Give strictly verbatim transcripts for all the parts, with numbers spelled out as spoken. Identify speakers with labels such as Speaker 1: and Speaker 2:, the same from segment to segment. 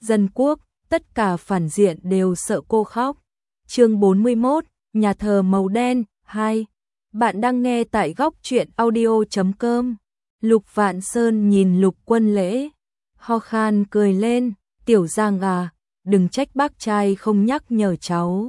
Speaker 1: dân quốc, tất cả phản diện đều sợ cô khóc. Chương bốn mươi mốt, nhà thờ màu đen, hai. Bạn đang nghe tại góc truyện audio chấm com. Lục Vạn Sơn nhìn Lục Quân Lễ, ho khan cười lên, "Tiểu Giang à, đừng trách bác trai không nhắc nhở cháu.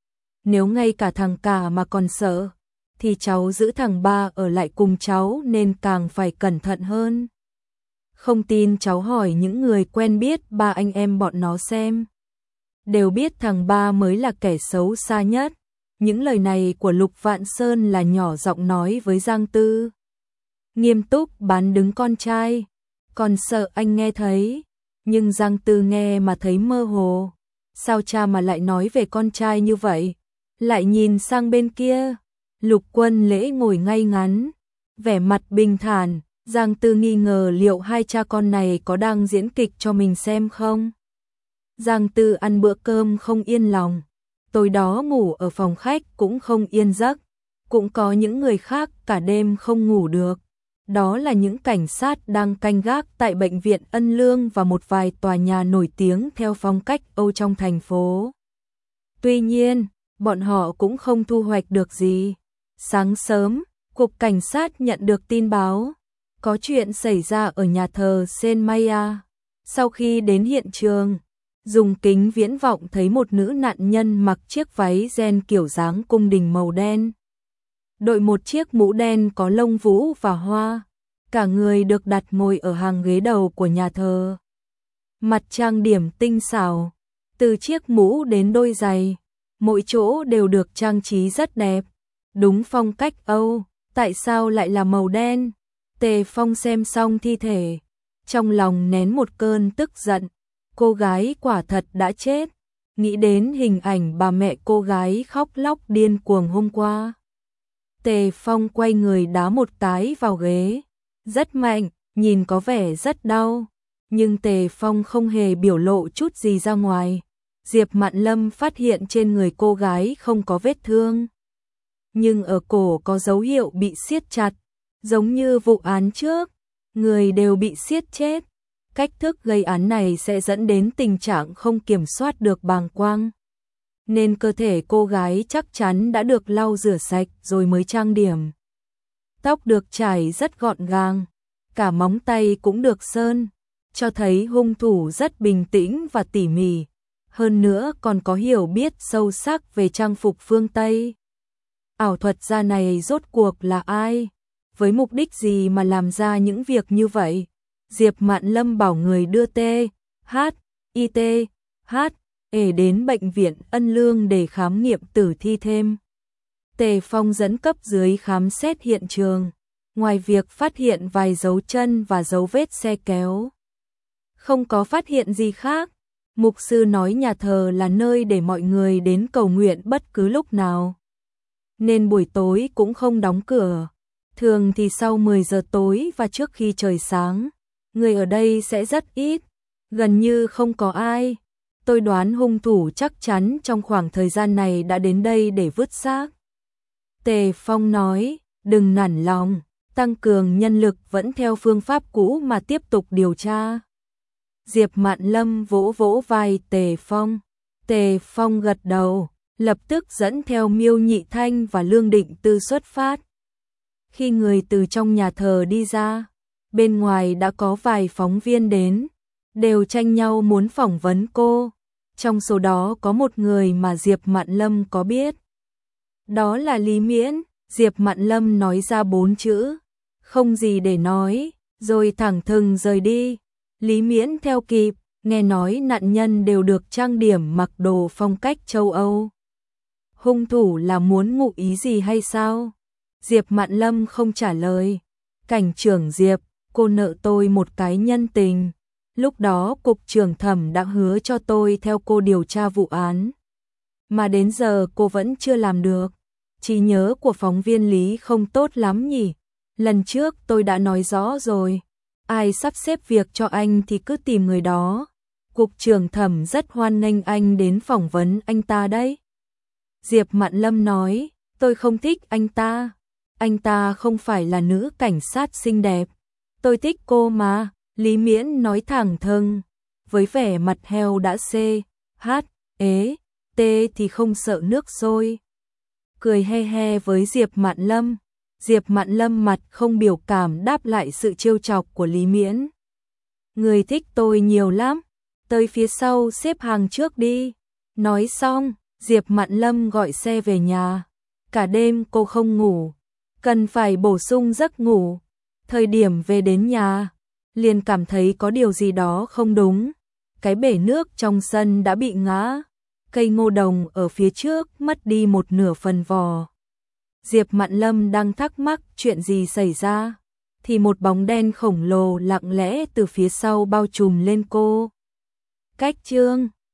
Speaker 1: Nếu ngay cả thằng cả mà còn sợ, thì cháu giữ thằng ba ở lại cùng cháu nên càng phải cẩn thận hơn. Không tin cháu hỏi những người quen biết ba anh em bọn nó xem. Đều biết thằng ba mới là kẻ xấu xa nhất." Những lời này của Lục Vạn Sơn là nhỏ giọng nói với Giang Tư. Nghiêm túc bán đứng con trai, còn sợ anh nghe thấy. Nhưng Giang Tư nghe mà thấy mơ hồ. Sao cha mà lại nói về con trai như vậy? Lại nhìn sang bên kia. Lục Quân Lễ ngồi ngay ngắn, vẻ mặt bình thản. Giang Tư nghi ngờ liệu hai cha con này có đang diễn kịch cho mình xem không? Giang Tư ăn bữa cơm không yên lòng. Tối đó ngủ ở phòng khách cũng không yên giấc. Cũng có những người khác cả đêm không ngủ được. Đó là những cảnh sát đang canh gác tại bệnh viện Ân Lương và một vài tòa nhà nổi tiếng theo phong cách Âu trong thành phố. Tuy nhiên, bọn họ cũng không thu hoạch được gì. Sáng sớm, cục cảnh sát nhận được tin báo có chuyện xảy ra ở nhà thờ Saint Maya. Sau khi đến hiện trường, dùng kính viễn vọng thấy một nữ nạn nhân mặc chiếc váy ren kiểu dáng cung đình màu đen, đội một chiếc mũ đen có lông vũ và hoa. Cả người được đặt ngồi ở hàng ghế đầu của nhà thờ. Mặt trang điểm tinh xảo, từ chiếc mũ đến đôi giày, mỗi chỗ đều được trang trí rất đẹp. Đúng phong cách Âu, tại sao lại là màu đen? Tề Phong xem xong thi thể, trong lòng nén một cơn tức giận. Cô gái quả thật đã chết. Nghĩ đến hình ảnh bà mẹ cô gái khóc lóc điên cuồng hôm qua, Tề Phong quay người đá một cái vào ghế. Rất mạnh, nhìn có vẻ rất đau. Nhưng Tề Phong không hề biểu lộ chút gì ra ngoài. Diệp Mạn Lâm phát hiện trên người cô gái không có vết thương, nhưng ở cổ có dấu hiệu bị siết chặt, giống như vụ án trước. Người đều bị siết chết. Cách thức gây án này sẽ dẫn đến tình trạng không kiểm soát được bàng quang, nên cơ thể cô gái chắc chắn đã được lau rửa sạch rồi mới trang điểm. Tóc được chải rất gọn gàng, cả móng tay cũng được sơn, cho thấy hung thủ rất bình tĩnh và tỉ mỉ. Hơn nữa còn có hiểu biết sâu sắc về trang phục phương Tây. Ảo thuật gia này rốt cuộc là ai? Với mục đích gì mà làm ra những việc như vậy? Diệp Mạn Lâm bảo người đưa T, H, I T, H, E đến bệnh viện Ân Lương để khám nghiệm tử thi thêm. Tề Phong dẫn cấp dưới khám xét hiện trường. Ngoài việc phát hiện vài dấu chân và dấu vết xe kéo, không có phát hiện gì khác. Mục sư nói nhà thờ là nơi để mọi người đến cầu nguyện bất cứ lúc nào, nên buổi tối cũng không đóng cửa. Thường thì sau mười giờ tối và trước khi trời sáng, người ở đây sẽ rất ít, gần như không có ai. Tôi đoán hung thủ chắc chắn trong khoảng thời gian này đã đến đây để vứt xác. Tề Phong nói, đừng nản lòng, tăng cường nhân lực vẫn theo phương pháp cũ mà tiếp tục điều tra. Diệp Mạn Lâm vỗ vỗ vai Tề Phong. Tề Phong gật đầu, lập tức dẫn theo Miêu Nhị Thanh và Lương Định Tư xuất phát. Khi người từ trong nhà thờ đi ra, bên ngoài đã có vài phóng viên đến, đều tranh nhau muốn phỏng vấn cô. Trong số đó có một người mà Diệp Mạn Lâm có biết. Đó là Lý Miễn. Diệp Mạn Lâm nói ra bốn chữ, không gì để nói, rồi thẳng thừng rời đi. Lý Miễn theo kịp, nghe nói nạn nhân đều được trang điểm mặc đồ phong cách châu Âu. Hung thủ là muốn ngụ ý gì hay sao? Diệp Mạn Lâm không trả lời. Cảnh trưởng Diệp, cô nợ tôi một cái nhân tình. Lúc đó cục trưởng Thẩm đã hứa cho tôi theo cô điều tra vụ án, mà đến giờ cô vẫn chưa làm được. Trí nhớ của phóng viên Lý không tốt lắm nhỉ? Lần trước tôi đã nói rõ rồi, ai sắp xếp việc cho anh thì cứ tìm người đó. Cục trưởng Thẩm rất hoan nghênh anh đến phỏng vấn anh ta đấy. Diệp Mạn Lâm nói, tôi không thích anh ta. Anh ta không phải là nữ cảnh sát xinh đẹp. Tôi thích cô mà. Lý Miễn nói thẳng thừng. với vẻ mặt heo đã xê, hát, ế, tê thì không sợ nước sôi. Cười he he với Diệp Mạn Lâm. Diệp Mạn Lâm mặt không biểu cảm đáp lại sự trêu chọc của Lý Miễn. Người thích tôi nhiều lắm, tới phía sau xếp hàng trước đi. Nói xong, Diệp Mạn Lâm gọi xe về nhà. Cả đêm cô không ngủ, cần phải bổ sung giấc ngủ. Thời điểm về đến nhà, liền cảm thấy có điều gì đó không đúng. Cái bể nước trong sân đã bị ngã, cây ngô đồng ở phía trước mất đi một nửa phần vỏ. Diệp Mạn Lâm đang thắc mắc chuyện gì xảy ra, thì một bóng đen khổng lồ lặng lẽ từ phía sau bao trùm lên cô. Cách chương